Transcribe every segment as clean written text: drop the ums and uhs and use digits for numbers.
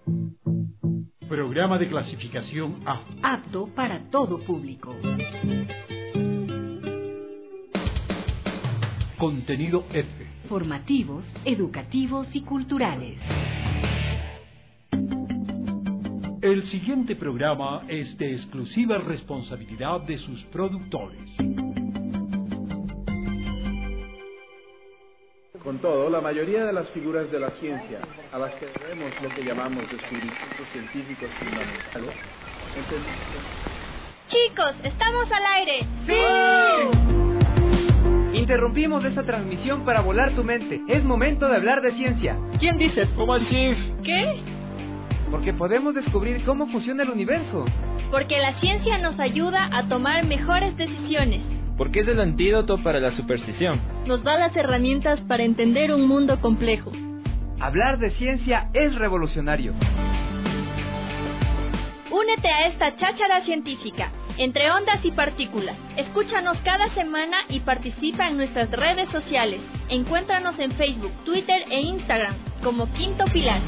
Programa de clasificación A. Apto para todo público. Contenido F. Formativos, educativos y culturales. El siguiente programa es de exclusiva responsabilidad de sus productores. Con todo, la mayoría de las figuras de la ciencia, a las que debemos lo que llamamos descubrimientos científicos fundamentales, Chicos, estamos al aire. ¡Sí! Interrumpimos esta transmisión para volar tu mente. Es momento de hablar de ciencia. ¿Quién dice? ¿Cómo así? ¿Qué? Porque podemos descubrir cómo funciona el universo. Porque la ciencia nos ayuda a tomar mejores decisiones. Porque es el antídoto para la superstición. Nos da las herramientas para entender un mundo complejo. Hablar de ciencia es revolucionario. Únete a esta cháchara científica, entre ondas y partículas. Escúchanos cada semana y participa en nuestras redes sociales. Encuéntranos en Facebook, Twitter e Instagram como Quinto Pilar.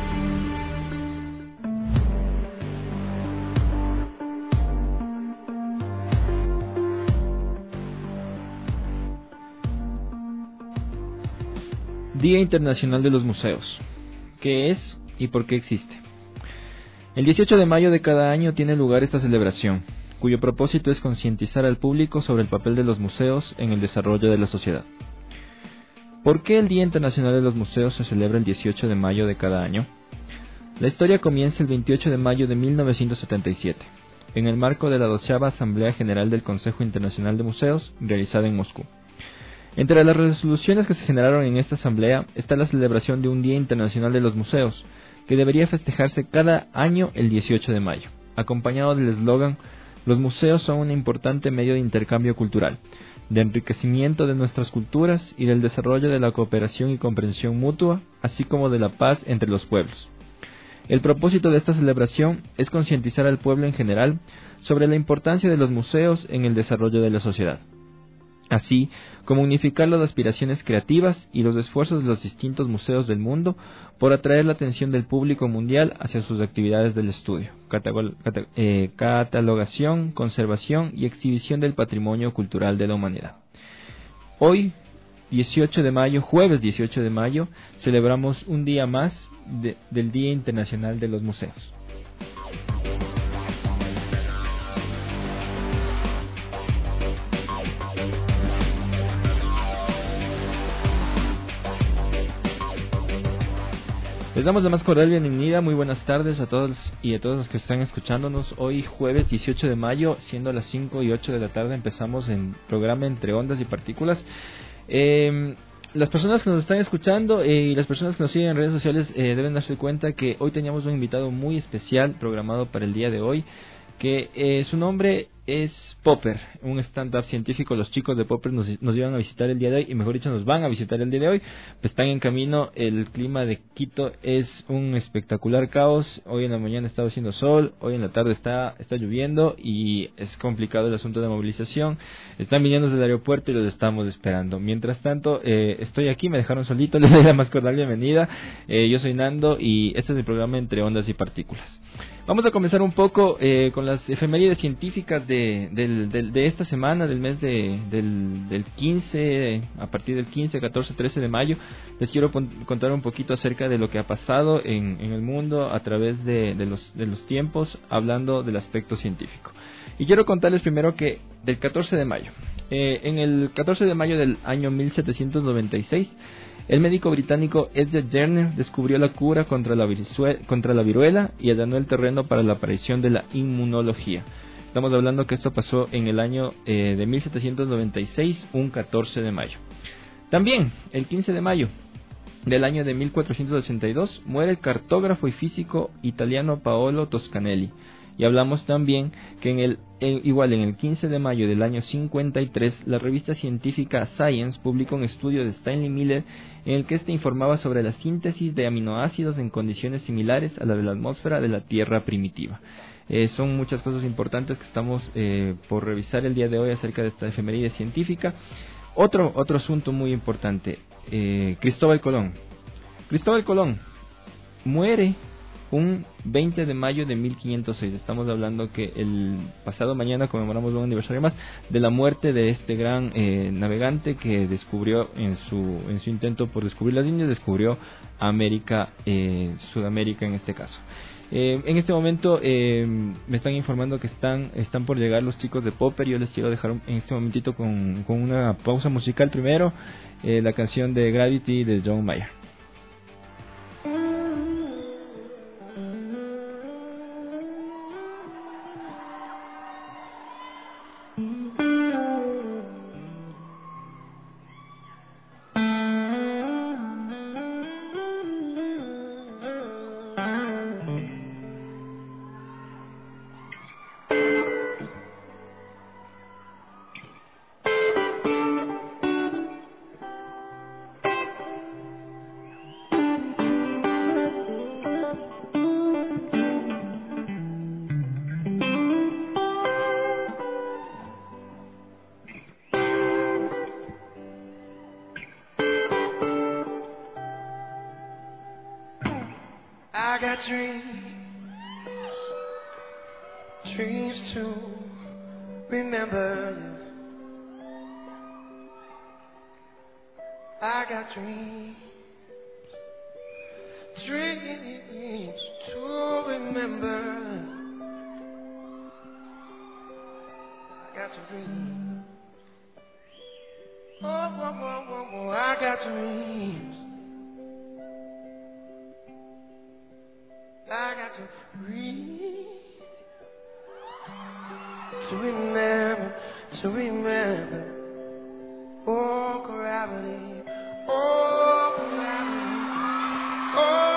Día Internacional de los Museos. ¿Qué es y por qué existe? El 18 de mayo de cada año tiene lugar esta celebración, cuyo propósito es concientizar al público sobre el papel de los museos en el desarrollo de la sociedad. ¿Por qué el Día Internacional de los Museos se celebra el 18 de mayo de cada año? La historia comienza el 28 de mayo de 1977, en el marco de la 12ª Asamblea General del Consejo Internacional de Museos, realizada en Moscú. Entre las resoluciones que se generaron en esta asamblea está la celebración de un Día Internacional de los Museos, que debería festejarse cada año el 18 de mayo, acompañado del eslogan: los museos son un importante medio de intercambio cultural, de enriquecimiento de nuestras culturas y del desarrollo de la cooperación y comprensión mutua, así como de la paz entre los pueblos. El propósito de esta celebración es concientizar al pueblo en general sobre la importancia de los museos en el desarrollo de la sociedad, así como unificar las aspiraciones creativas y los esfuerzos de los distintos museos del mundo por atraer la atención del público mundial hacia sus actividades del estudio, catalogación, conservación y exhibición del patrimonio cultural de la humanidad. Hoy, 18 de mayo, jueves 18 de mayo, celebramos un día más del Día Internacional de los Museos. Les damos la más cordial bienvenida, muy buenas tardes a todos y a todos los que están escuchándonos. Hoy jueves 18 de mayo, siendo las 5:08 de la tarde, empezamos en programa Entre Ondas y Partículas. Las personas que nos están escuchando y las personas que nos siguen en redes sociales deben darse cuenta que hoy teníamos un invitado muy especial programado para el día de hoy, que su nombre es Popper, un stand-up científico. Los chicos de Popper nos iban a visitar el día de hoy, y mejor dicho, nos van a visitar el día de hoy. Pues están en camino. El clima de Quito es un espectacular caos. Hoy en la mañana está haciendo sol, hoy en la tarde está lloviendo y es complicado el asunto de movilización. Están viniendo desde el aeropuerto y los estamos esperando. Mientras tanto, estoy aquí, me dejaron solito, les doy la más cordial bienvenida. Yo soy Nando y este es el programa Entre Ondas y Partículas. Vamos a comenzar un poco con las efemérides científicas de esta semana, del mes del 15, a partir del 15, 14, 13 de mayo. Les quiero contar un poquito acerca de lo que ha pasado en el mundo a través de los tiempos, hablando del aspecto científico. Y quiero contarles primero que del 14 de mayo. En el 14 de mayo del año 1796, el médico británico Edward Jenner descubrió la cura contra la viruela y allanó el terreno para la aparición de la inmunología. Estamos hablando que esto pasó en el año de 1796, un 14 de mayo. También, el 15 de mayo del año de 1482, muere el cartógrafo y físico italiano Paolo Toscanelli. Y hablamos también que en el 15 de mayo del año 53, la revista científica Science publicó un estudio de Stanley Miller en el que éste informaba sobre la síntesis de aminoácidos en condiciones similares a la de la atmósfera de la Tierra primitiva. Son muchas cosas importantes que estamos por revisar el día de hoy acerca de esta efeméride científica. Otro asunto muy importante, Cristóbal Colón. Cristóbal Colón muere un 20 de mayo de 1506. Estamos hablando que el pasado mañana conmemoramos un aniversario más de la muerte de este gran navegante que descubrió en su intento por descubrir las Indias, descubrió América, Sudamérica en este caso. En este momento me están informando que están por llegar los chicos de Popper. Yo les quiero dejar en este momentito con una pausa musical primero, la canción de Gravity de John Mayer. I got dreams to remember you. I got dreams to remember. I got dreams. Oh, I got dreams. I got to breathe, to remember, oh gravity, oh gravity, oh.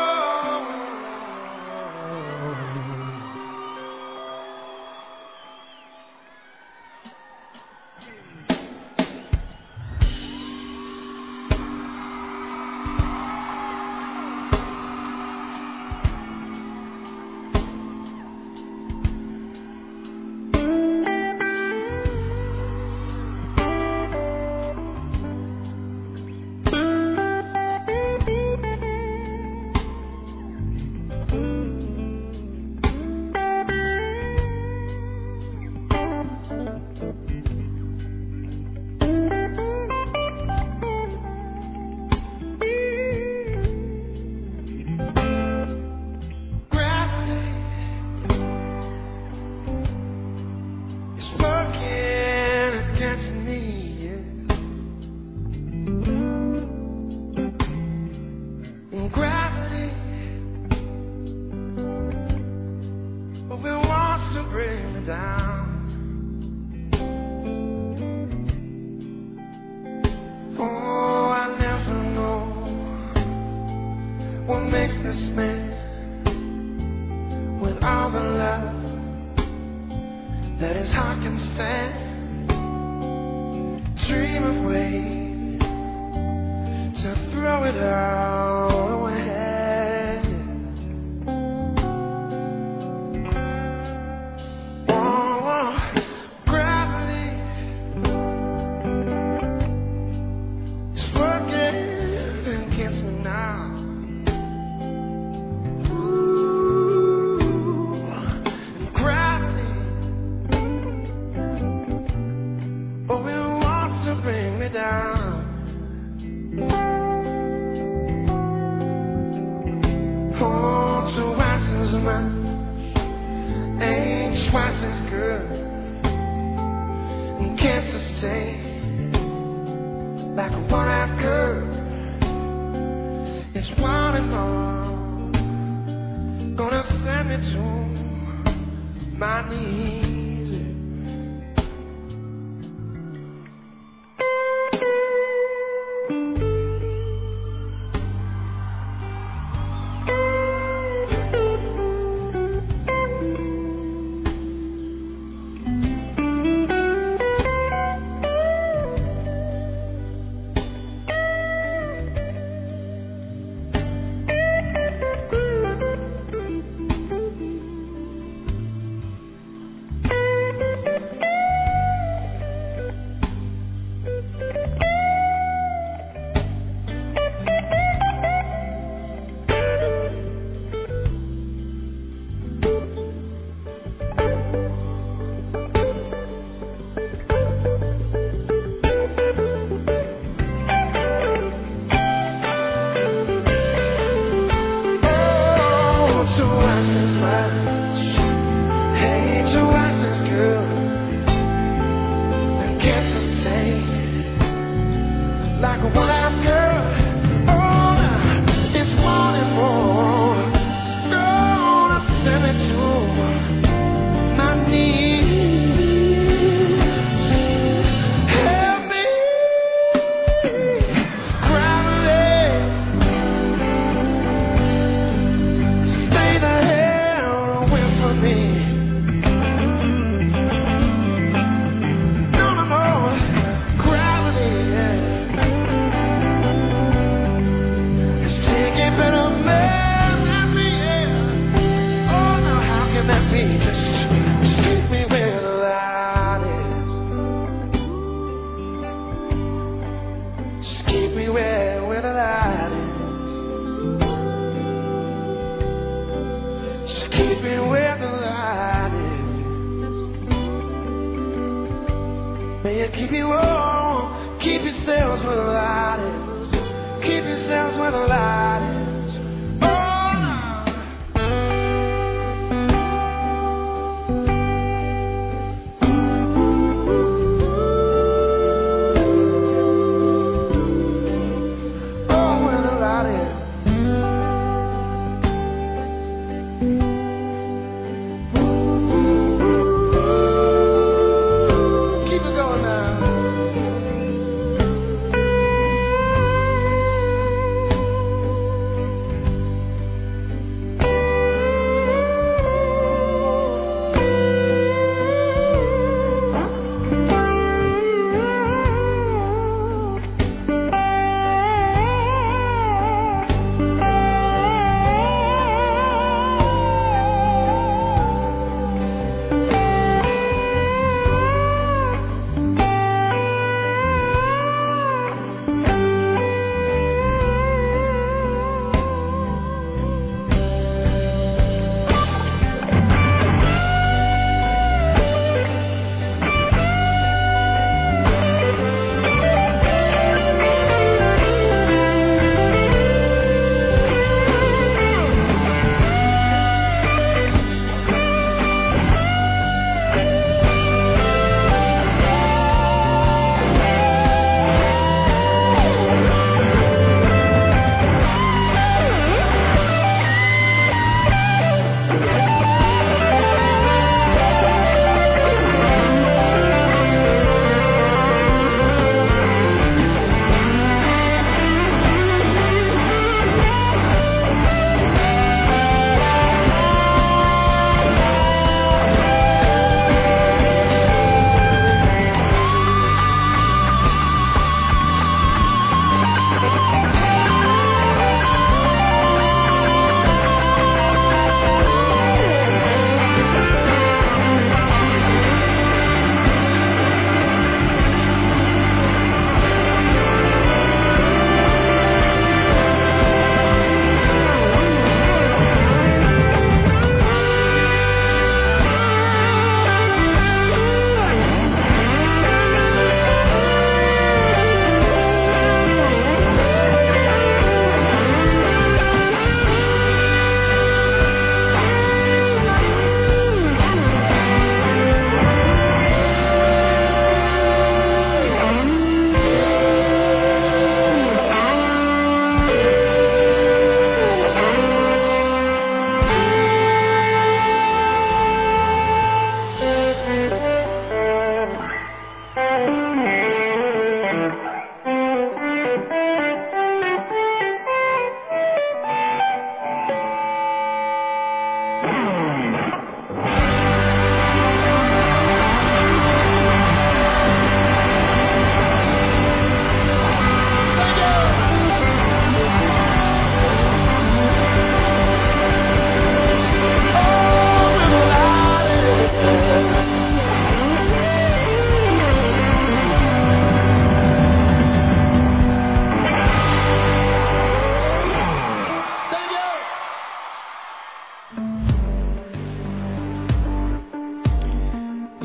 twice as much. Hey, twice as good. And can't sustain like what I've heard. Oh, it's wanting more. Gonna send me to my knees. Help me, gravity. Stay the hell away from me. No, no, no, gravity, yeah. It's taking better man than me, yeah. Oh, now how can that be? Just keep me where the light is. Just keep me where the light is. Just keep me where the light is. May you keep you warm. Keep yourselves where the light is. Keep yourselves where the light is. Oh, no. Oh, where the light is. Keep it going now.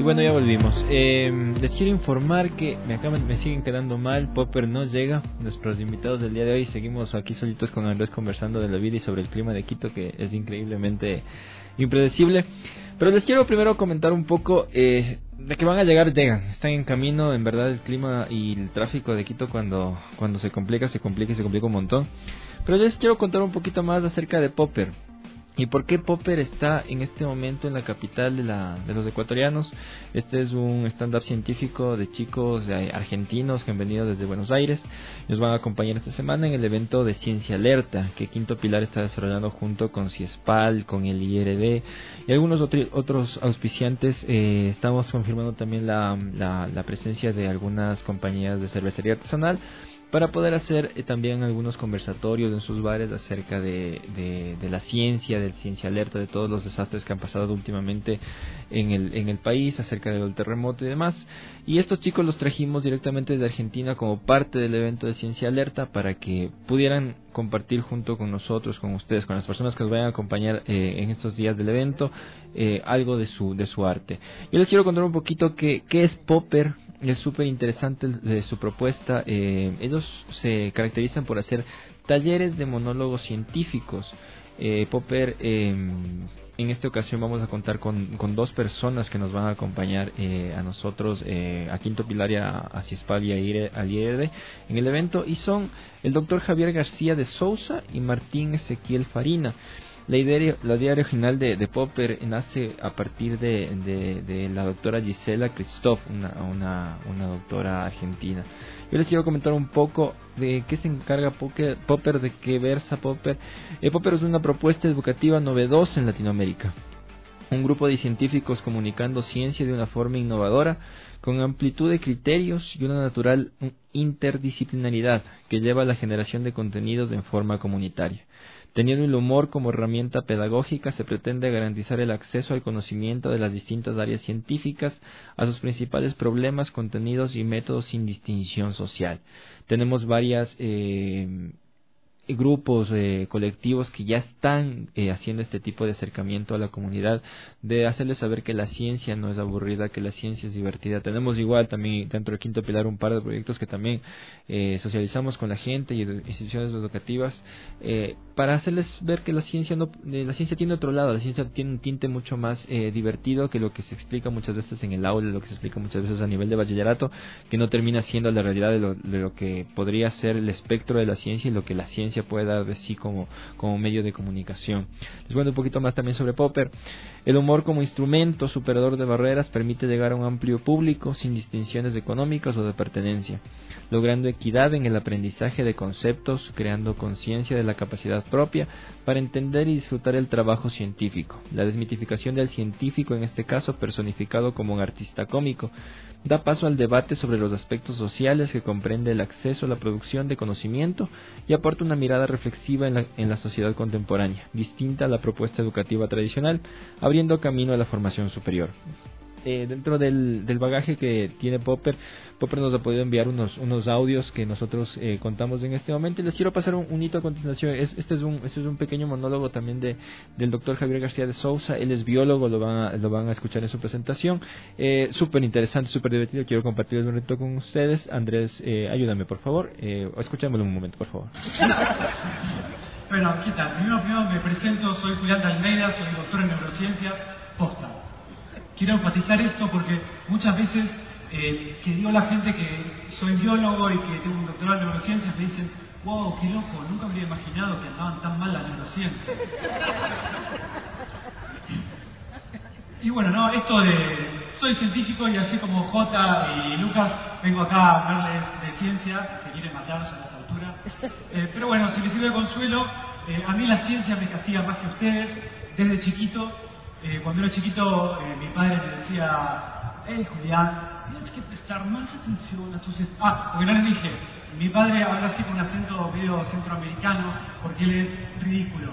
bueno, ya volvimos. Les quiero informar que me siguen quedando mal. Popper no llega. Nuestros invitados del día de hoy seguimos aquí solitos con Andrés conversando de la vida y sobre el clima de Quito, que es increíblemente impredecible. Pero les quiero primero comentar un poco de que van a llegar, llegan. Están en camino. En verdad, el clima y el tráfico de Quito cuando se complica un montón. Pero les quiero contar un poquito más acerca de Popper. ¿Y por qué Popper está en este momento en la capital de los ecuatorianos? Este es un stand-up científico de chicos argentinos que han venido desde Buenos Aires. Nos van a acompañar esta semana en el evento de Ciencia Alerta que Quinto Pilar está desarrollando junto con CIESPAL, con el IRD y algunos otros auspiciantes. Estamos confirmando también la presencia de algunas compañías de cervecería artesanal, para poder hacer también algunos conversatorios en sus bares acerca de la ciencia, del Ciencia Alerta, de todos los desastres que han pasado últimamente en el país, acerca del terremoto y demás. Y estos chicos los trajimos directamente desde Argentina como parte del evento de Ciencia Alerta para que pudieran compartir junto con nosotros, con ustedes, con las personas que nos vayan a acompañar en estos días del evento, algo de su arte. Yo les quiero contar un poquito qué es Popper. Es súper interesante su propuesta. Ellos se caracterizan por hacer talleres de monólogos científicos. Popper, en esta ocasión vamos a contar con dos personas que nos van a acompañar a nosotros, a Quinto Pilar y a CIESPAL y al IRD en el evento, y son el doctor Javier García de Sousa y Martín Ezequiel Farina. La idea original de Popper nace a partir de la doctora Gisela Christoph, una doctora argentina. Yo les quiero comentar un poco de qué se encarga Popper, de qué versa Popper. Popper es una propuesta educativa novedosa en Latinoamérica. Un grupo de científicos comunicando ciencia de una forma innovadora, con amplitud de criterios y una natural interdisciplinaridad que lleva a la generación de contenidos en forma comunitaria. Teniendo el humor como herramienta pedagógica, se pretende garantizar el acceso al conocimiento de las distintas áreas científicas, a sus principales problemas, contenidos y métodos sin distinción social. Tenemos varias grupos colectivos que ya están haciendo este tipo de acercamiento a la comunidad, de hacerles saber que la ciencia no es aburrida, que la ciencia es divertida. Tenemos igual también dentro de Quinto Pilar un par de proyectos que también socializamos con la gente y instituciones educativas para hacerles ver que la ciencia tiene otro lado. La ciencia tiene un tinte mucho más divertido que lo que se explica muchas veces en el aula, lo que se explica muchas veces a nivel de bachillerato, que no termina siendo la realidad de lo que podría ser el espectro de la ciencia y lo que la ciencia puede dar de sí como medio de comunicación. Les cuento un poquito más también sobre Popper. El humor como instrumento superador de barreras permite llegar a un amplio público sin distinciones económicas o de pertenencia, logrando equidad en el aprendizaje de conceptos, creando conciencia de la capacidad propia para entender y disfrutar el trabajo científico. La desmitificación del científico, en este caso personificado como un artista cómico, da paso al debate sobre los aspectos sociales que comprende el acceso a la producción de conocimiento y aporta una mirada reflexiva en la sociedad contemporánea, distinta a la propuesta educativa tradicional, abriendo camino a la formación superior. Dentro del bagaje que tiene Popper nos ha podido enviar unos audios que nosotros contamos en este momento, y les quiero pasar un hito a continuación. Este es un pequeño monólogo también del doctor Javier García de Sousa. Él es biólogo, lo van a escuchar en su presentación. Súper interesante, súper divertido. Quiero compartir un reto con ustedes. Andrés, ayúdame por favor, escuchémoslo un momento por favor. Bueno, ¿qué tal? Primero me presento, soy Julián de Almeida, soy doctor en neurociencia, posta. Quiero enfatizar esto porque muchas veces que digo a la gente que soy biólogo y que tengo un doctorado en neurociencias, me dicen, wow, qué loco, nunca me habría imaginado que andaban tan mal las neurociencias. Y bueno, no, esto de soy científico y así como Jota y Lucas, vengo acá a hablarles de ciencia, que quieren matarnos a esta altura. Pero bueno, si les sirve de consuelo, a mí la ciencia me castiga más que ustedes. Desde chiquito, cuando era chiquito, mi padre me decía, Julián, tienes que prestar más atención a tus... porque no les dije, mi padre habla así con un acento medio centroamericano, porque él es ridículo.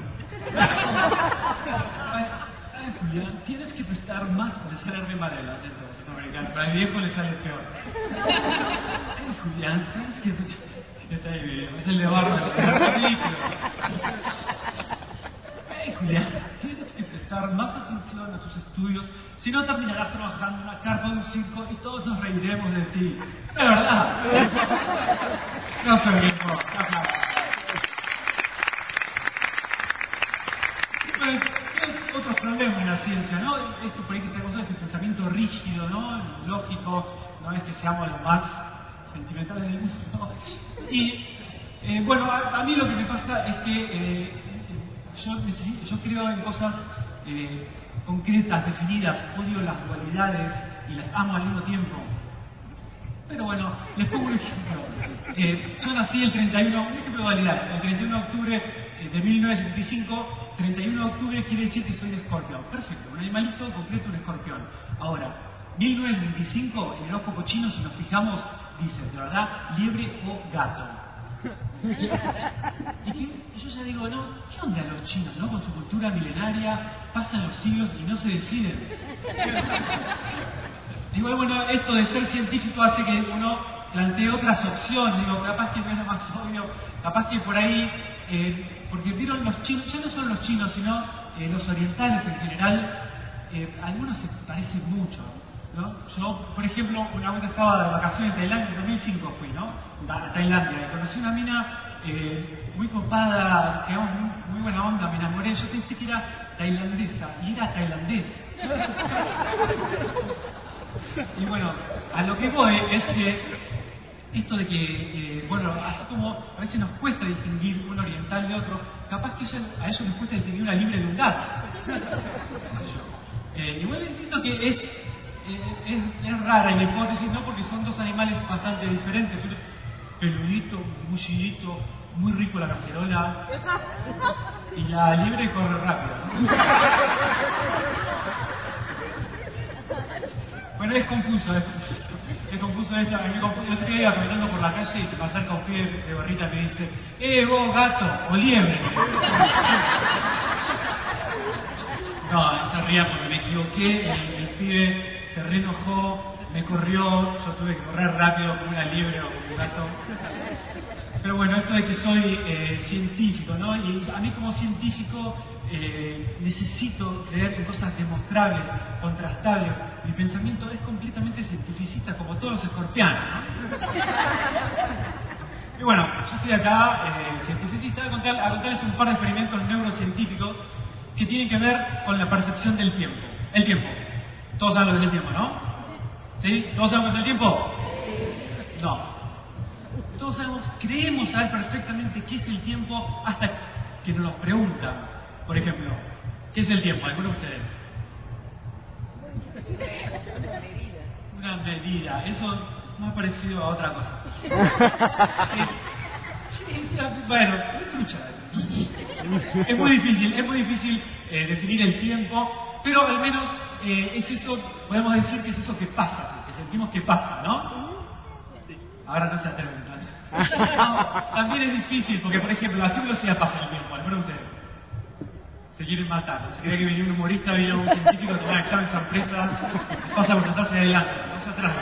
Julián, tienes que prestar más, le sale re mal el acento centroamericano, pero a mi viejo le sale peor. Julián, tienes que... Está ahí, me sale de barro, ridículo. Julián, tienes que prestar más atención formación, a tus estudios, si no terminarás trabajando en una carpa de un circo y todos nos reiremos de ti. Es verdad. No soy viejo. Bueno, hay otros problemas en la ciencia, ¿no? Esto por ahí que tenemos es el pensamiento rígido, ¿no? Lógico, no es que seamos los más sentimentales del mundo. Y bueno, a mí lo que me pasa es que yo creo en cosas concretas, definidas, odio las dualidades y las amo al mismo tiempo. Pero bueno, les pongo un ejemplo. Yo nací un ejemplo de dualidad, el 31 de octubre de 1975. 31 de octubre quiere decir que soy de Escorpión. Perfecto, un animalito concreto, un escorpión. Ahora, 1925, en el horóscopo chino, si nos fijamos, dice, de verdad, liebre o gato. Y yo ya digo, no, ¿qué onda los chinos, no? Con su cultura milenaria, pasan los siglos y no se deciden. Igual, bueno, esto de ser científico hace que uno plantee otras opciones. Digo, capaz que no es lo más obvio, capaz que por ahí, porque vieron los chinos, ya no solo los chinos, sino los orientales en general, algunos se parecen mucho, ¿no? Yo, por ejemplo, una vez estaba de vacaciones en Tailandia, en 2005 fui, ¿no? A Tailandia, y conocí una mina muy copada, que muy buena onda, me enamoré. Yo pensé que era tailandesa, y era tailandés. Y bueno, a lo que voy es que esto de que, bueno, así como a veces nos cuesta distinguir un oriental de otro, capaz que a ellos les cuesta distinguir una liebre de un gato. Igual entiendo que es rara la hipótesis, ¿no? Porque son dos animales bastante diferentes. Uno peludito, bullidito, muy rico la cacerola, y la liebre corre rápido, ¿no? Bueno, es confuso esto. Es confuso esto. El otro día iba caminando por la calle y se me acerca un pibe de gorrita y me dice, vos gato, o liebre. No, se ría porque me equivoqué, el pibe se reenojó, me corrió, yo tuve que correr rápido como una liebre o como un gato. Pero bueno, esto de que soy científico, ¿no? Y a mí como científico necesito creer en cosas demostrables, contrastables. Mi pensamiento es completamente cientificista, como todos los escorpianos, ¿no? Y bueno, yo estoy acá, cientificista, a contarles un par de experimentos neurocientíficos que tienen que ver con la percepción del tiempo. El tiempo. Todos saben lo que es el tiempo, ¿no? ¿Sí? ¿Todos saben lo que es el tiempo? No. Todos creemos saber perfectamente qué es el tiempo hasta que nos lo preguntan. Por ejemplo, ¿qué es el tiempo? ¿Alguno de ustedes? Una medida. Eso es más parecido a otra cosa. Bueno, es trucha. Es muy difícil definir el tiempo, pero al menos es eso, podemos decir que es eso que pasa, que sentimos que pasa, ¿no? Ahora no se atreven. No, también es difícil, porque por ejemplo, ¿a qué velocidad pasa el tiempo? ¿Alguno de ustedes? Se quieren matar. Se cree que venía un humorista, vino un científico a tomar examen sorpresa, pasa por sentarse adelante, pasa atrás.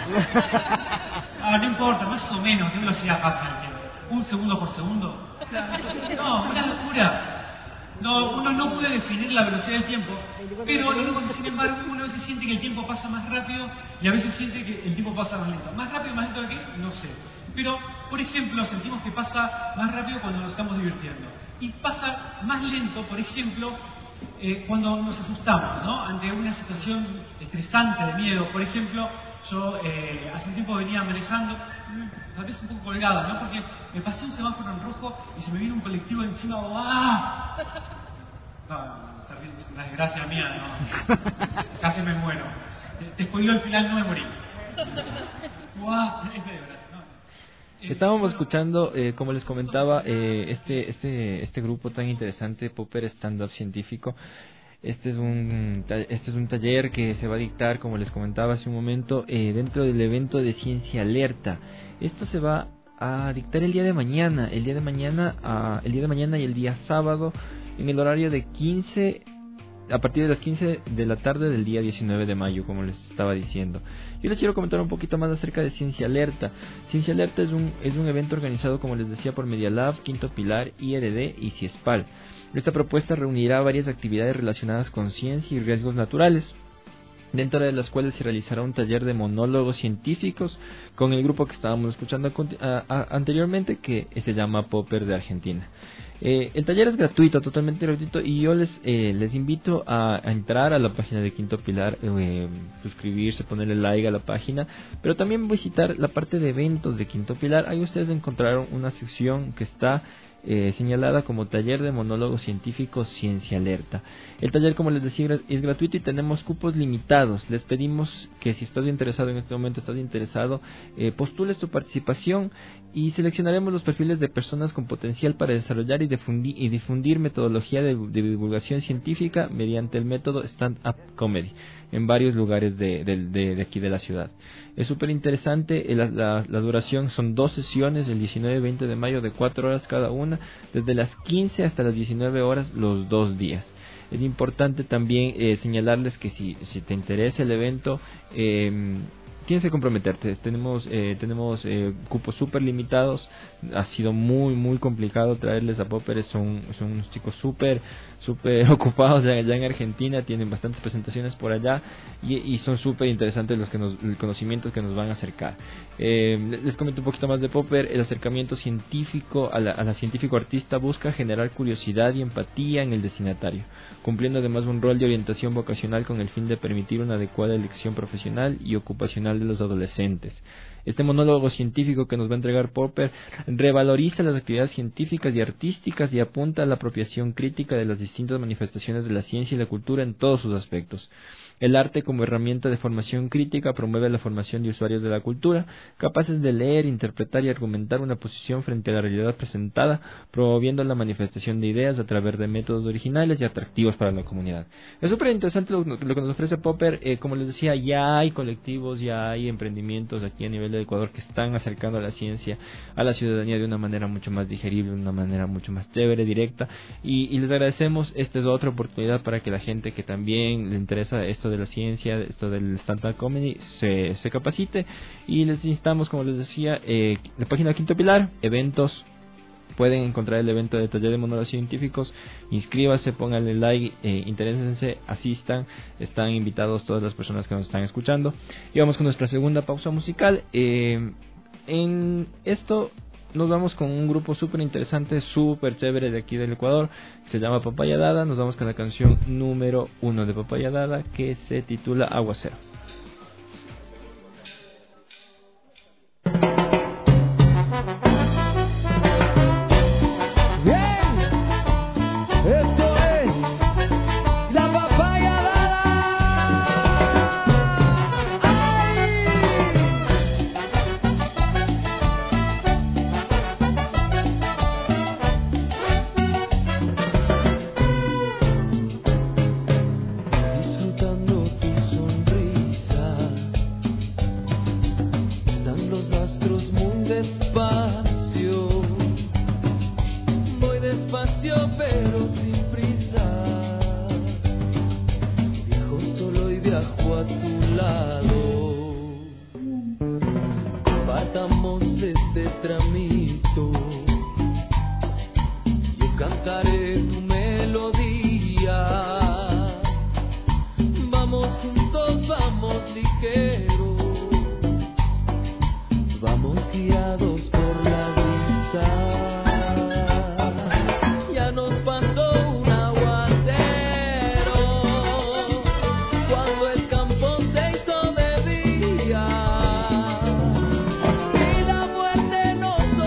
No importa, más o menos, ¿qué velocidad pasa el tiempo? ¿1 segundo por segundo? No, una locura. No, uno no puede definir la velocidad del tiempo, pero luego, sin embargo, uno a veces siente que el tiempo pasa más rápido y a veces siente que el tiempo pasa más lento. ¿Más rápido, más lento de qué? No sé. Pero, por ejemplo, sentimos que pasa más rápido cuando nos estamos divirtiendo. Y pasa más lento, por ejemplo, cuando nos asustamos, ¿no? Ante una situación estresante de miedo. Por ejemplo, yo hace un tiempo venía manejando, tal vez un poco colgada, ¿no? Porque me pasé un semáforo en rojo y se me vino un colectivo encima. ¡Ah! No, una desgracia mía, no. Casi me muero. Te spoiló el final, no me morí. ¡Guau! Estábamos escuchando, como les comentaba, este grupo tan interesante, Popper Stand Up Científico. Este es un taller que se va a dictar, como les comentaba hace un momento, dentro del evento de Ciencia Alerta. Esto se va a dictar el día de mañana y el día sábado, en el horario de 15 a partir de las 15 de la tarde del día 19 de mayo, como les estaba diciendo. Yo les quiero comentar un poquito más acerca de Ciencia Alerta. Ciencia Alerta es un evento organizado, como les decía, por Media Lab, Quinto Pilar, IRD y CIESPAL. Esta propuesta reunirá varias actividades relacionadas con ciencia y riesgos naturales, dentro de las cuales se realizará un taller de monólogos científicos con el grupo que estábamos escuchando anteriormente, que se llama Popper de Argentina. El taller es gratuito, totalmente gratuito, y yo les invito a entrar a la página de Quinto Pilar, suscribirse, ponerle like a la página, pero también visitar la parte de eventos de Quinto Pilar. Ahí ustedes encontraron una sección que está señalada como taller de monólogos científicos Ciencia Alerta. El taller, como les decía, es gratuito y tenemos cupos limitados. Les pedimos que si estás interesado en este momento, postules tu participación y seleccionaremos los perfiles de personas con potencial para desarrollar y difundir metodología de divulgación científica mediante el método stand-up comedy en varios lugares de aquí de la ciudad. Es súper interesante, la duración son 2 sesiones, el 19 y 20 de mayo, de 4 horas cada una, desde las 15 hasta las 19 horas los 2 días. Es importante también señalarles que si te interesa el evento, tienes que comprometerte. Tenemos cupos súper limitados. Ha sido muy complicado traerles a Popper. Son unos chicos súper ocupados allá en Argentina. Tienen bastantes presentaciones por allá y son súper interesantes los conocimientos que nos van a acercar. Les comento un poquito más de Popper. El acercamiento científico a la científico artista busca generar curiosidad y empatía en el destinatario, cumpliendo además un rol de orientación vocacional con el fin de permitir una adecuada elección profesional y ocupacional de los adolescentes. Este monólogo científico que nos va a entregar Popper revaloriza las actividades científicas y artísticas y apunta a la apropiación crítica de las distintas manifestaciones de la ciencia y la cultura en todos sus aspectos. El arte, como herramienta de formación crítica, promueve la formación de usuarios de la cultura, capaces de leer, interpretar y argumentar una posición frente a la realidad presentada, promoviendo la manifestación de ideas a través de métodos originales y atractivos para la comunidad. Es súper interesante lo que nos ofrece Popper. Como les decía, ya hay colectivos, ya hay emprendimientos aquí a nivel de Ecuador que están acercando a la ciencia, a la ciudadanía de una manera mucho más digerible, de una manera mucho más chévere, directa, y les agradecemos. Esta es otra oportunidad para que la gente que también le interesa esto de la ciencia, esto del stand-up comedy, se capacite, y les instamos, como les decía, la página de Quinto Pilar, eventos. Pueden encontrar el evento de taller de monólogos científicos. Inscríbase, pónganle like, interésense, asistan. Están invitados todas las personas que nos están escuchando. Y vamos con nuestra segunda pausa musical. En esto nos vamos con un grupo súper interesante, súper chévere de aquí del Ecuador. Se llama Papaya Dada. Nos vamos con la canción número 1 de Papaya Dada, que se titula Aguacero. Vida, muerte, no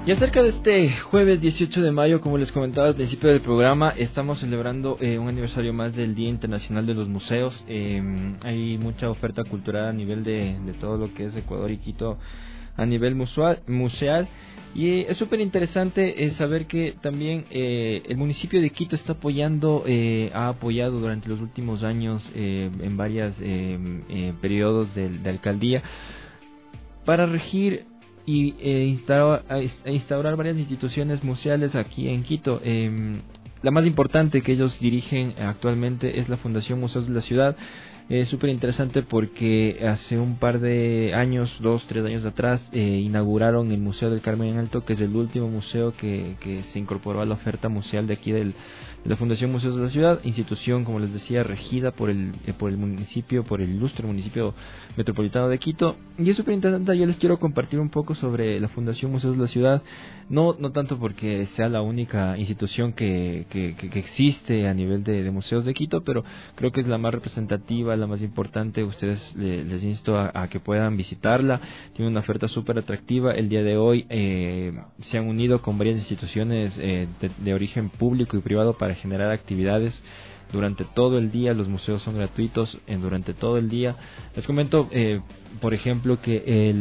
Y acerca de este jueves 18 de mayo, como les comentaba al principio del programa, estamos celebrando un aniversario más del Día Internacional de los Museos. Hay mucha oferta cultural a nivel de todo lo que es Ecuador y Quito a nivel museal. Y es súper interesante saber que también el municipio de Quito está ha apoyado durante los últimos años en varios periodos de alcaldía para regir y instaurar varias instituciones museales aquí en Quito. La más importante que ellos dirigen actualmente es la Fundación Museos de la Ciudad. Es súper interesante porque hace un par de años, 2-3 años atrás, inauguraron el Museo del Carmen Alto, que es el último museo que se incorporó a la oferta museal de aquí de la Fundación Museos de la Ciudad, institución, como les decía, regida por el municipio, por el ilustre municipio metropolitano de Quito. Y es súper interesante. Yo les quiero compartir un poco sobre la Fundación Museos de la Ciudad, no tanto porque sea la única institución que existe a nivel de museos de Quito, pero creo que es la más representativa, la más importante. Ustedes les insto a que puedan visitarla. Tiene una oferta súper atractiva. El día de hoy se han unido con varias instituciones de origen público y privado para generar actividades durante todo el día. Los museos son gratuitos durante todo el día. Les comento, por ejemplo, que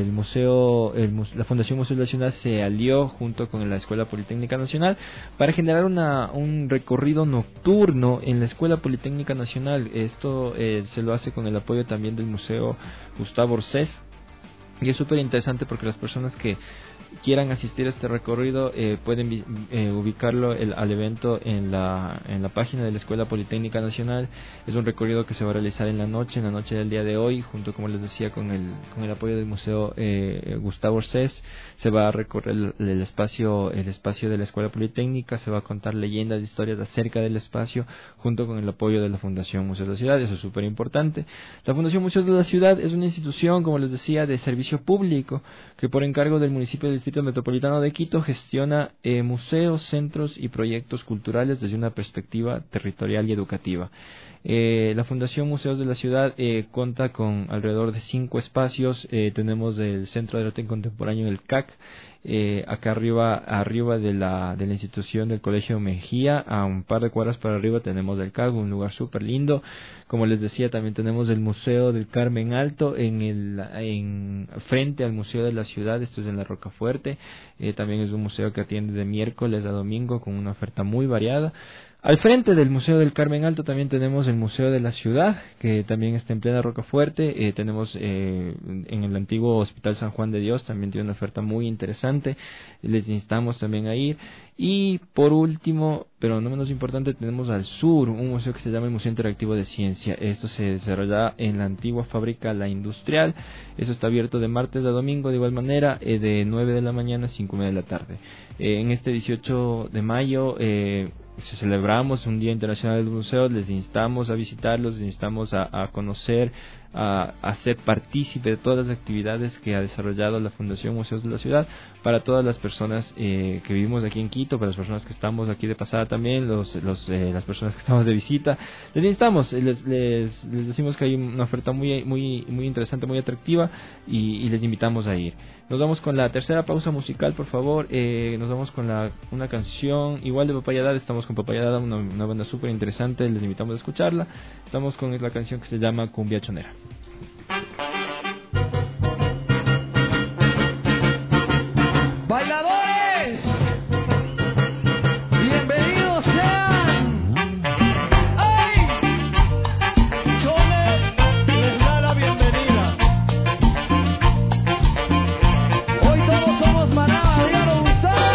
la Fundación Museos de la Ciudad se alió junto con la Escuela Politécnica Nacional para generar un recorrido nocturno en la Escuela Politécnica Nacional. Esto se lo hace con el apoyo también del Museo Gustavo Orsés. Y es súper interesante porque las personas que quieran asistir a este recorrido pueden ubicarlo al evento en la página de la Escuela Politécnica Nacional. Es un recorrido que se va a realizar en la noche del día de hoy, junto, como les decía, con el apoyo del Museo Gustavo Orsés. Se va a recorrer el espacio de la Escuela Politécnica, se va a contar leyendas, historias acerca del espacio, junto con el apoyo de la Fundación Museos de la Ciudad. Eso es súper importante. La Fundación Museos de la Ciudad es una institución, como les decía, de servicio público, que por encargo del municipio del Distrito Metropolitano de Quito gestiona museos, centros y proyectos culturales desde una perspectiva territorial y educativa. La Fundación Museos de la Ciudad cuenta con alrededor de 5 espacios. Tenemos el Centro de Arte Contemporáneo, el CAC, acá arriba de la institución del Colegio Mejía, a un par de cuadras para arriba tenemos el CAC, un lugar súper lindo. Como les decía, también tenemos el Museo del Carmen Alto frente al Museo de la Ciudad. Esto es en la Rocafuerte. También es un museo que atiende de miércoles a domingo con una oferta muy variada. Al frente del Museo del Carmen Alto también tenemos el Museo de la Ciudad, que también está en plena Rocafuerte. Tenemos en el antiguo Hospital San Juan de Dios, también tiene una oferta muy interesante. Les instamos también a ir. Y por último, pero no menos importante, tenemos al sur un museo que se llama el Museo Interactivo de Ciencia. Esto se desarrolla en la antigua fábrica La Industrial. Eso está abierto de martes a domingo, de igual manera, de 9 de la mañana a 5:30 de la tarde. En este 18 de mayo celebramos un Día Internacional de los Museos. Les instamos a visitarlos, les instamos a conocer, a ser partícipe de todas las actividades que ha desarrollado la Fundación Museos de la Ciudad para todas las personas que vivimos aquí en Quito, para las personas que estamos aquí de pasada también, las personas que estamos de visita. Les instamos, les decimos que hay una oferta muy interesante, muy atractiva, y les invitamos a ir. Nos vamos con la tercera pausa musical, por favor. Nos vamos con una canción igual de Papaya Dada. Estamos con Papaya Dada, una banda súper interesante. Les invitamos a escucharla. Estamos con la canción que se llama Cumbia Chonera. ¡Bailadores! ¡Bienvenidos sean! ¡Ay! Chone les da la bienvenida. Hoy todos somos manada, dígalo Gustavo.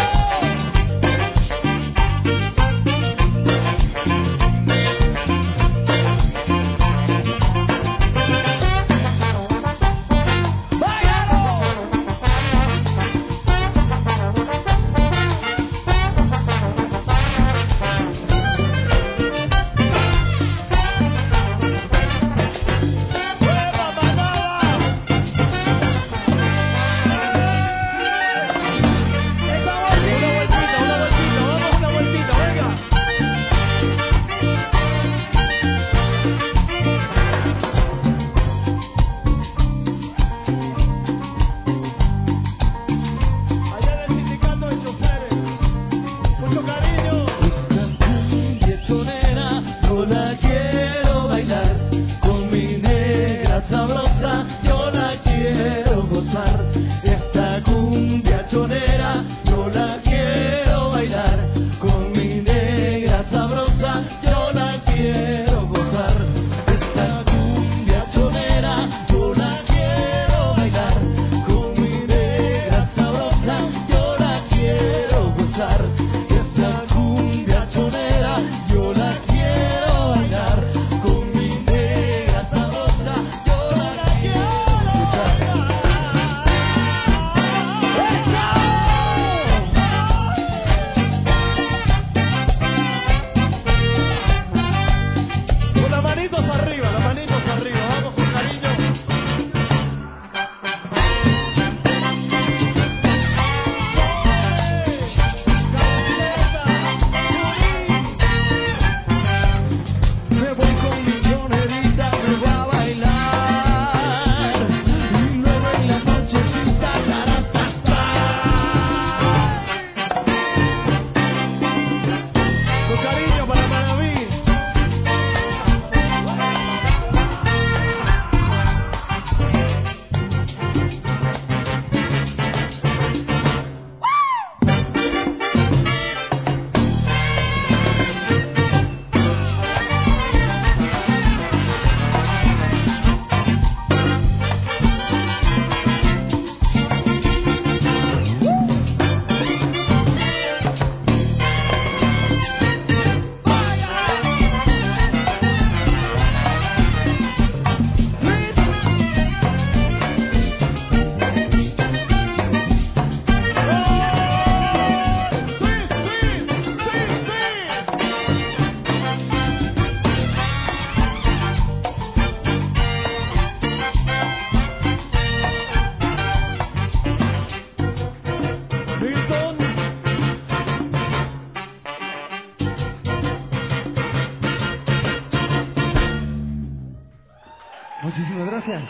gracias.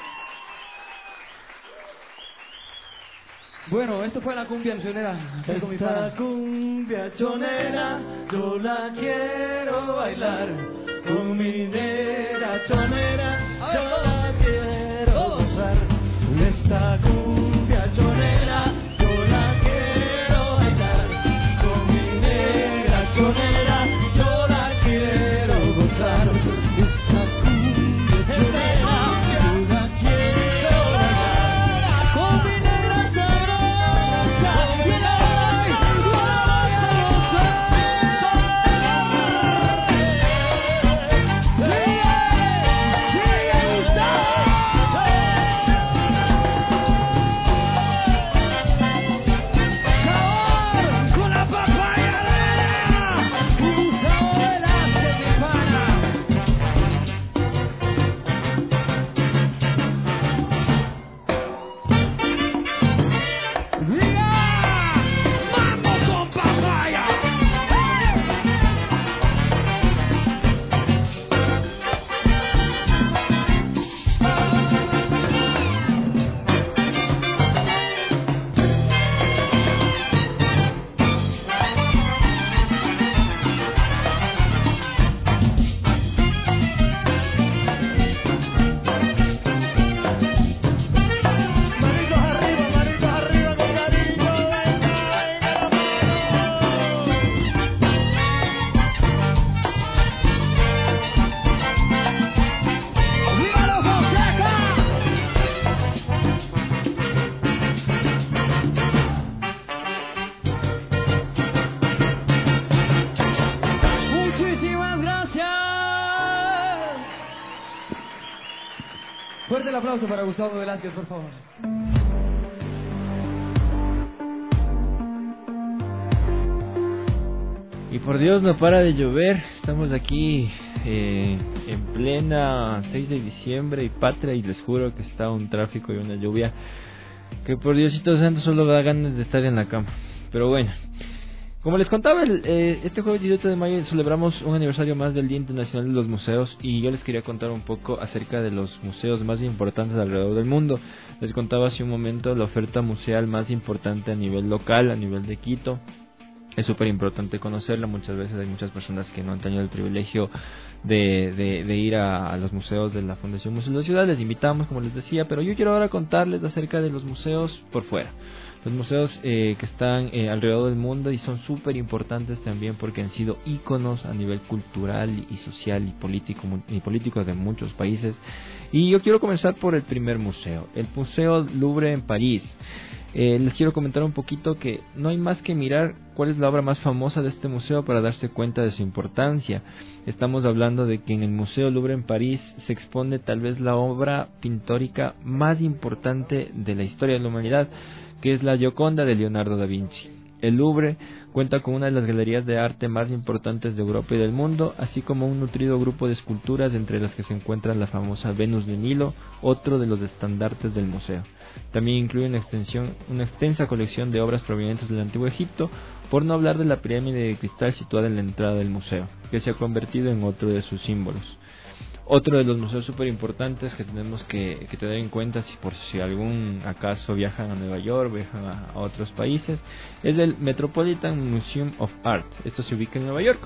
Bueno, esto fue la cumbia chonera. Esta cumbia chonera yo la quiero bailar. Con mi negra chonera yo la quiero gozar. Esta cumbia chonera yo la quiero bailar. Con mi negra chonera yo la quiero gozar. Esta cumbia chonera yo la quiero bailar. Con mi negra sabrosa yo la voy a gozar. Con la papaya arena y Gustavo Velázquez, mi pana. ¡Vamos con papaya! Manitos arriba con cariño, venga, ¡viva los Fonseca! Muchísimas gracias. Fuerte el aplauso para Gustavo Velázquez, por favor. Y por Dios no para de llover. Estamos aquí en plena 6 de diciembre y patria, y les juro que está un tráfico y una lluvia que por Diosito Santo solo da ganas de estar en la cama. Pero bueno, como les contaba, este jueves 18 de mayo celebramos un aniversario más del Día Internacional de los Museos, y yo les quería contar un poco acerca de los museos más importantes alrededor del mundo. Les contaba hace un momento la oferta museal más importante a nivel local, a nivel de Quito. Es súper importante conocerla. Muchas veces hay muchas personas que no han tenido el privilegio de ir a los museos de la Fundación Museos de la Ciudad. Les invitamos, como les decía, pero yo quiero ahora contarles acerca de los museos por fuera. Los museos que están alrededor del mundo, y son súper importantes también porque han sido íconos a nivel cultural y social y político de muchos países. Y yo quiero comenzar por el primer museo, el Museo Louvre en París. Les quiero comentar un poquito que no hay más que mirar cuál es la obra más famosa de este museo para darse cuenta de su importancia. Estamos hablando de que en el Museo Louvre en París se expone tal vez la obra pictórica más importante de la historia de la humanidad, que es la Gioconda de Leonardo da Vinci. El Louvre cuenta con una de las galerías de arte más importantes de Europa y del mundo, así como un nutrido grupo de esculturas, entre las que se encuentra la famosa Venus de Nilo, otro de los estandartes del museo. También incluye una extensa colección de obras provenientes del Antiguo Egipto, por no hablar de la pirámide de cristal situada en la entrada del museo, que se ha convertido en otro de sus símbolos. Otro de los museos súper importantes que tenemos que tener en cuenta, si algún acaso viajan a Nueva York, viajan a otros países, es el Metropolitan Museum of Art. Esto se ubica en Nueva York.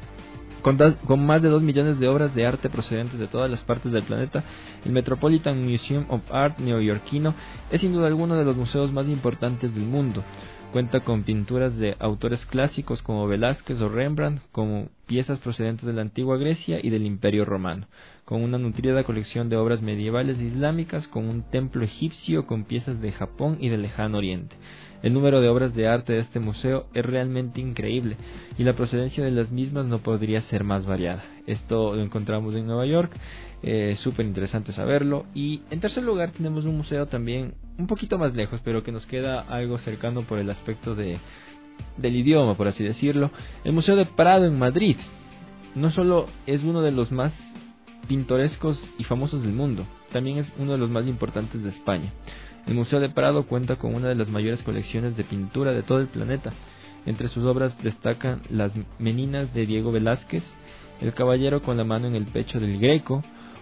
Con más de 2 millones de obras de arte procedentes de todas las partes del planeta, el Metropolitan Museum of Art neoyorquino es sin duda alguno de los museos más importantes del mundo. Cuenta con pinturas de autores clásicos como Velázquez o Rembrandt, como piezas procedentes de la antigua Grecia y del Imperio Romano, con una nutrida colección de obras medievales e islámicas, con un templo egipcio, con piezas de Japón y del Lejano Oriente. El número de obras de arte de este museo es realmente increíble, y la procedencia de las mismas no podría ser más variada. Esto lo encontramos en Nueva York, súper interesante saberlo. Y en tercer lugar tenemos un museo también un poquito más lejos, pero que nos queda algo cercano por el aspecto del idioma, por así decirlo. El Museo de Prado en Madrid no solo es uno de los más pintorescos y famosos del mundo, también es uno de los más importantes de España. El Museo de Prado cuenta con una de las mayores colecciones de pintura de todo el planeta. Entre sus obras destacan las Meninas de Diego Velázquez, El caballero con la mano en el pecho del Greco,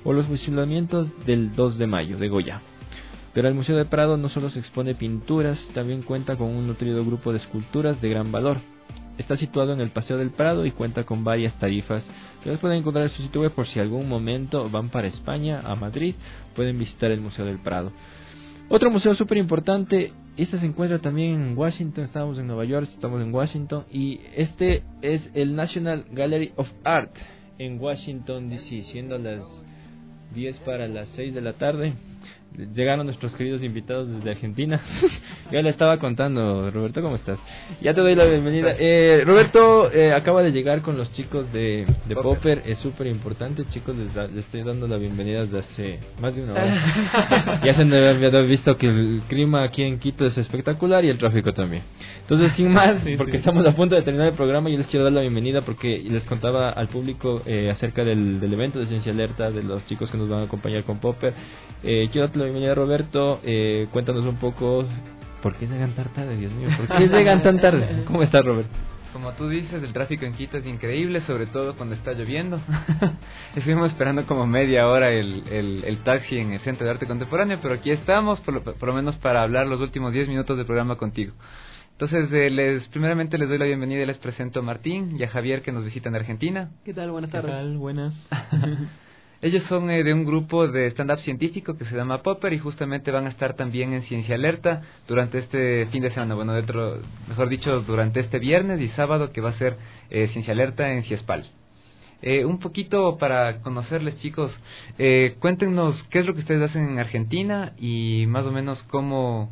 o los fusilamientos del 2 de mayo de Goya. Pero el Museo del Prado no solo se expone pinturas, también cuenta con un nutrido grupo de esculturas de gran valor. Está situado en el Paseo del Prado y cuenta con varias tarifas que los pueden encontrar en su sitio web por si algún momento van para España, a Madrid, pueden visitar el Museo del Prado. Otro museo súper importante, este se encuentra también en Washington, estábamos en Nueva York, estamos en Washington, y este es el National Gallery of Art en Washington, D.C., siendo las 10 para las 6 de la tarde. Llegaron nuestros queridos invitados desde Argentina. Ya le estaba contando, Roberto, ¿cómo estás? Ya te doy la bienvenida. Roberto acaba de llegar con los chicos de Popper. Es súper importante, chicos, les estoy dando la bienvenida desde hace más de una hora. Ya se han de haber visto que el clima aquí en Quito es espectacular y el tráfico también. Entonces, sin más, porque estamos a punto de terminar el programa, yo les quiero dar la bienvenida porque les contaba al público acerca del evento de Ciencia Alerta, de los chicos que nos van a acompañar con Popper. Quiero darte la bienvenida, Roberto. Cuéntanos un poco, ¿por qué llegan tan tarde, Dios mío? ¿Por qué llegan tan tarde? ¿Cómo estás, Roberto? Como tú dices, el tráfico en Quito es increíble, sobre todo cuando está lloviendo. Estuvimos esperando como media hora el taxi en el Centro de Arte Contemporáneo, pero aquí estamos, por lo menos para hablar los últimos 10 minutos del programa contigo. Entonces, primeramente les doy la bienvenida y les presento a Martín y a Javier, que nos visitan de Argentina. ¿Qué tal? Buenas tardes. ¿Qué tal? Buenas. Ellos son de un grupo de stand-up científico que se llama Popper y justamente van a estar también en Ciencia Alerta durante este fin de semana, mejor dicho, durante este viernes y sábado, que va a ser Ciencia Alerta en Ciespal. Un poquito para conocerles, chicos, cuéntenos qué es lo que ustedes hacen en Argentina y más o menos cómo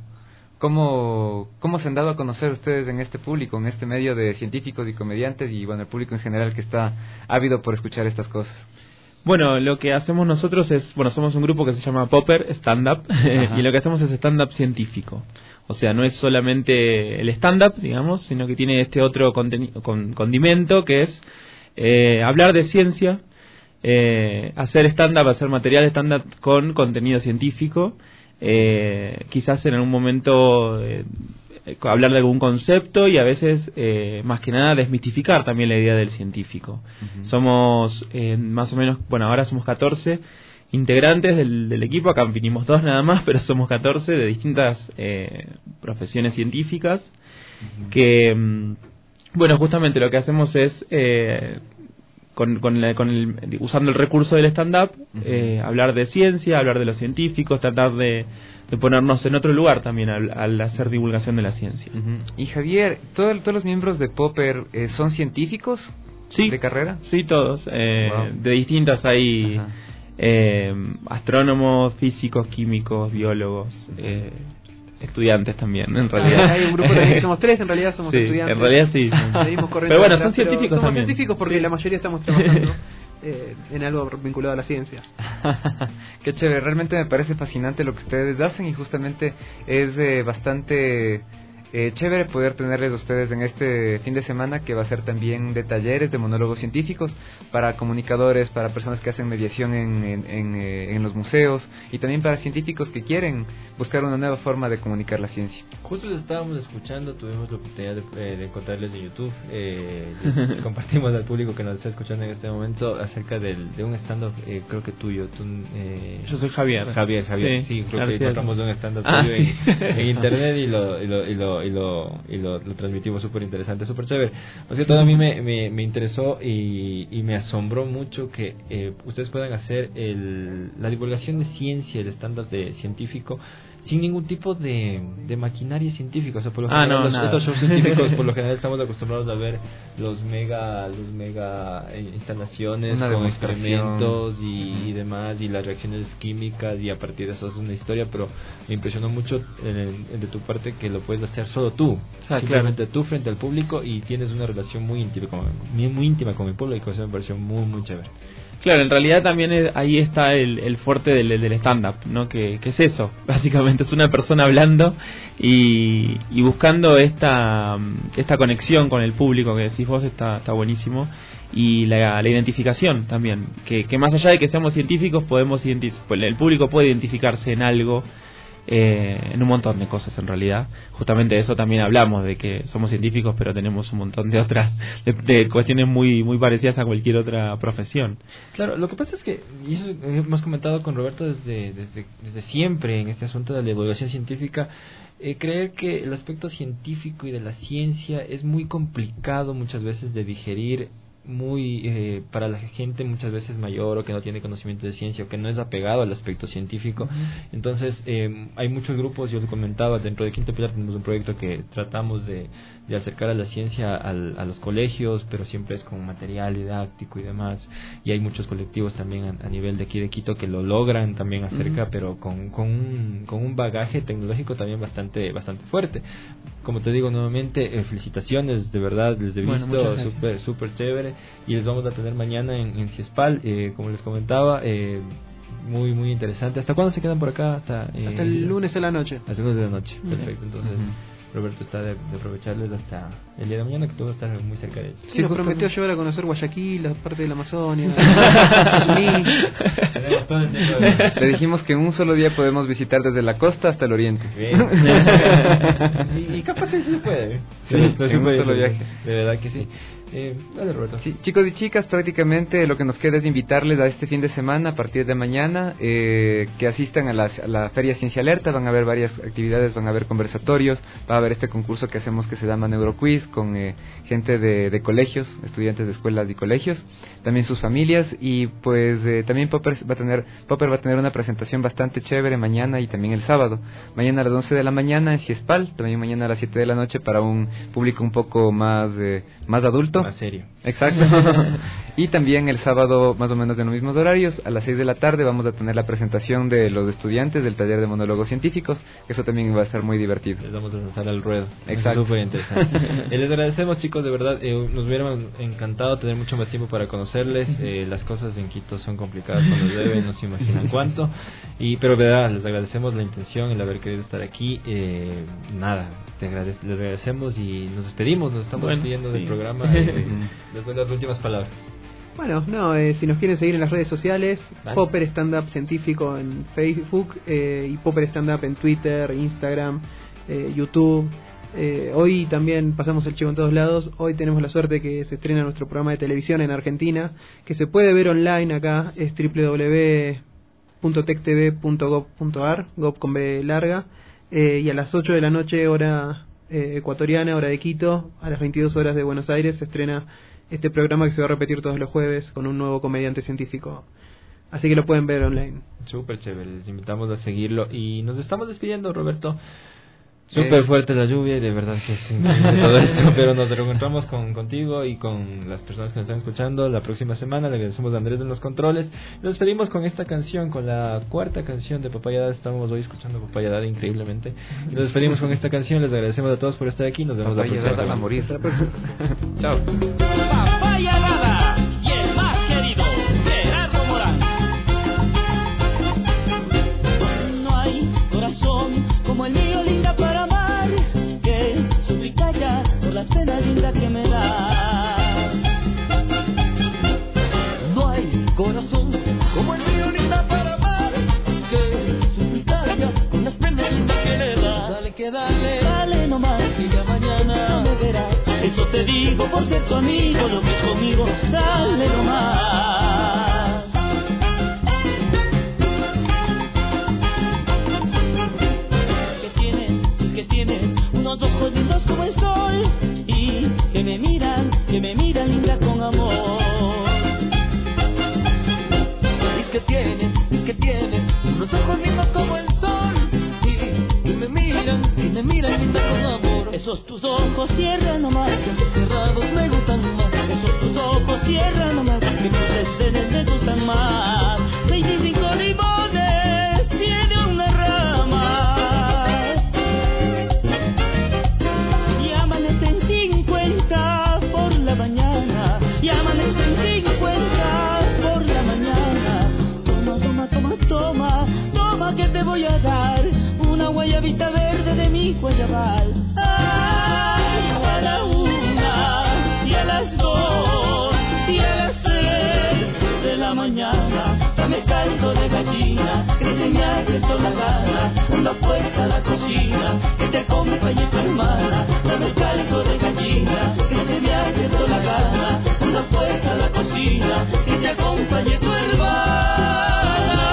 se han dado a conocer ustedes en este público, en este medio de científicos y comediantes y el público en general que está ávido por escuchar estas cosas. Bueno, lo que hacemos nosotros es, somos un grupo que se llama Popper Stand Up y lo que hacemos es stand up científico. O sea, no es solamente el stand up, digamos, sino que tiene este otro condimento que es hablar de ciencia, hacer stand up, hacer material stand up con contenido científico, quizás en algún momento hablar de algún concepto y a veces, más que nada, desmistificar también la idea del científico. Uh-huh. Somos más o menos, ahora somos 14 integrantes del equipo, acá vinimos 2 nada más, pero somos 14 de distintas profesiones científicas, uh-huh. Que, justamente lo que hacemos es, usando el recurso del stand-up, uh-huh. Hablar de ciencia, hablar de los científicos, tratar de ponernos en otro lugar también al hacer divulgación de la ciencia. Uh-huh. Y Javier, ¿todos los miembros de Popper son científicos? Sí. ¿De carrera? Sí, todos. Wow. De distintas, hay astrónomos, físicos, químicos, biólogos, estudiantes también, en realidad. Hay un grupo que somos 3, en realidad somos estudiantes. En realidad sí. Pero son científicos somos también. Científicos porque la mayoría estamos trabajando en algo vinculado a la ciencia. Qué chévere, realmente me parece fascinante lo que ustedes hacen y justamente es bastante chévere poder tenerles a ustedes en este fin de semana, que va a ser también de talleres de monólogos científicos para comunicadores, para personas que hacen mediación en los museos y también para científicos que quieren buscar una nueva forma de comunicar la ciencia. Justo lo estábamos escuchando, tuvimos la oportunidad de encontrarles en YouTube, compartimos al público que nos está escuchando en este momento acerca de un stand-up, creo que tuyo. Yo soy Javier. Javier, sí, creo que encontramos un stand-up tuyo en internet y lo transmitimos, súper interesante, súper chévere. O sea, todo a mí me interesó y me asombró mucho que ustedes puedan hacer la divulgación de ciencia, el stand-up de científico, sin ningún tipo de maquinaria científica. O sea, por lo general, estos shows científicos, por lo general estamos acostumbrados a ver los mega instalaciones con experimentos y demás, y las reacciones químicas, y a partir de eso es una historia, pero me impresionó mucho de tu parte que lo puedes hacer solo tú, simplemente tú frente al público, y tienes una relación muy íntima con el público. Eso me pareció muy, muy chévere. Claro, en realidad también ahí está el fuerte del stand-up, ¿no? Que es eso, básicamente, es una persona hablando y buscando esta conexión con el público que decís vos, está buenísimo, y la identificación también, que más allá de que seamos científicos, el público puede identificarse en algo en un montón de cosas en realidad. Justamente de eso también hablamos, de que somos científicos pero tenemos un montón de otras de cuestiones muy muy parecidas a cualquier otra profesión. Claro, lo que pasa es que, y eso hemos comentado con Roberto desde siempre en este asunto de la divulgación científica, creer que el aspecto científico y de la ciencia es muy complicado muchas veces de digerir, muy para la gente muchas veces mayor o que no tiene conocimiento de ciencia o que no es apegado al aspecto científico. Entonces hay muchos grupos, yo lo comentaba, dentro de Quinto Pilar tenemos un proyecto que tratamos de acercar a la ciencia a los colegios, pero siempre es con material didáctico y demás, y hay muchos colectivos también a nivel de aquí de Quito que lo logran también acerca, pero con un bagaje tecnológico también bastante fuerte. Como te digo nuevamente, felicitaciones, de verdad, les he visto súper chévere, y les vamos a tener mañana en Ciespal, como les comentaba, muy muy interesante. ¿Hasta cuándo se quedan por acá? Hasta el lunes de la noche. Hasta el lunes de la noche, perfecto. Entonces Roberto está de aprovecharles hasta el día de mañana, que tú vas a estar muy cerca de ellos. Sí, nos prometió llevar a conocer Guayaquil, la parte de la Amazonia. Le dijimos que en un solo día podemos visitar desde la costa hasta el oriente. y capaz que se puede. Sí, en un solo viaje. De verdad que sí. Dale, Roberto. Sí, chicos y chicas, prácticamente lo que nos queda es invitarles a este fin de semana, a partir de mañana, que asistan a la Feria Ciencia Alerta. Van a haber varias actividades, van a haber conversatorios, va a haber este concurso que hacemos que se llama Neuroquiz, con gente de colegios, estudiantes de escuelas y colegios, también sus familias, y pues también Popper va a tener una presentación bastante chévere mañana y también el sábado. Mañana a las 11 de la mañana en Ciespal, también mañana a las 7 de la noche para un público un poco más adulto. Más serio. Exacto. Y también el sábado, más o menos en los mismos horarios, a las 6 de la tarde vamos a tener la presentación de los estudiantes del taller de monólogos científicos. Eso también va a estar muy divertido. Les vamos a lanzar al ruedo. Exacto. Súper interesante. Les agradecemos, chicos, de verdad. Nos hubiera encantado tener mucho más tiempo para conocerles. Las cosas en Quito son complicadas cuando llueve, no se imaginan cuánto. Pero de verdad, les agradecemos la intención, el haber querido estar aquí. Les agradecemos y nos despedimos. Nos estamos despidiendo del programa. Les doy las últimas palabras. Bueno, si nos quieren seguir en las redes sociales, ¿vale? Popper Stand Up Científico en Facebook, y Popper Stand Up en Twitter, Instagram, YouTube. Hoy también pasamos el chivo en todos lados. Hoy tenemos la suerte que se estrena nuestro programa de televisión en Argentina, que se puede ver online acá, es www.tectv.gov.ar, gov con B larga, y a las 8 de la noche, hora ecuatoriana, hora de Quito, a las 22 horas de Buenos Aires, se estrena este programa que se va a repetir todos los jueves con un nuevo comediante científico. Así que lo pueden ver online. Súper chévere, les invitamos a seguirlo. Y nos estamos despidiendo, Roberto. Súper fuerte la lluvia y de verdad que es increíble todo esto, pero nos reencontramos contigo y con las personas que nos están escuchando la próxima semana. Le agradecemos a Andrés de los controles. Nos despedimos con esta canción, con la cuarta canción de Papayada. Estamos hoy escuchando Papayada increíblemente. Y nos despedimos con esta canción. Les agradecemos a todos por estar aquí. Nos vemos la próxima semana. A morir. Chao. Papayada y el más querido, Gerardo Morán. No hay corazón como el mío, linda, para amar, que suplica ya por la pena linda que me das. No hay corazón como el mío, linda, para amar, que suplica ya por la pena linda que le das. Dale que dale nomás, que ya mañana me verás. Eso te digo por ser tu amigo, lo que es conmigo, dale nomás. Es que tienes unos ojos lindos como el sol y que me miran linda con amor. Es que tienes unos ojos lindos como el sol y que me miran linda con amor. Esos tus ojos cierran nomás, que así cerrados me gustan más. Esos tus ojos cierran nomás, que mis destenes me gustan más. 25 rimones tiene una rama y amanece en 50 por la mañana, y amanece en 50 por la mañana. Toma que te voy a dar una guayabita verde de mi guayabal. Ay, a la 1 y a las 2 y a las 3 de la mañana, dame caldo de gallina, que se me ha abierto la gana. anda pues a la cocina, que te acompañe tu hermana, dame el caldo de gallina, que se me ha abierto la gana, anda pues a la cocina, que te acompañe tu hermana.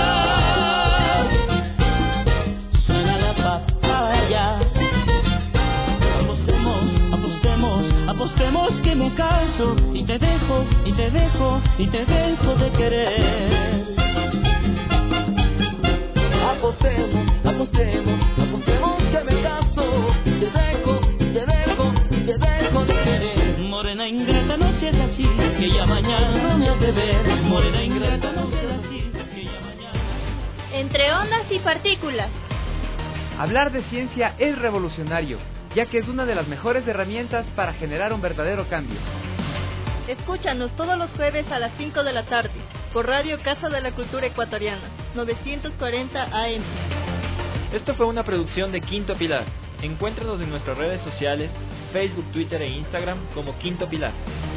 Suena la papaya, apostemos que me caso y te dejo de querer. Apostemos que me caso, te dejo de querer. Morena ingrata, no seas así, que ya mañana no me has de ver. Morena ingrata, no seas así, que ya mañana. Entre ondas y partículas. Hablar de ciencia es revolucionario, ya que es una de las mejores herramientas para generar un verdadero cambio. Escúchanos todos los jueves a las 5 de la tarde, por Radio Casa de la Cultura Ecuatoriana, 940 AM. Esto fue una producción de Quinto Pilar. Encuéntranos en nuestras redes sociales, Facebook, Twitter e Instagram como Quinto Pilar.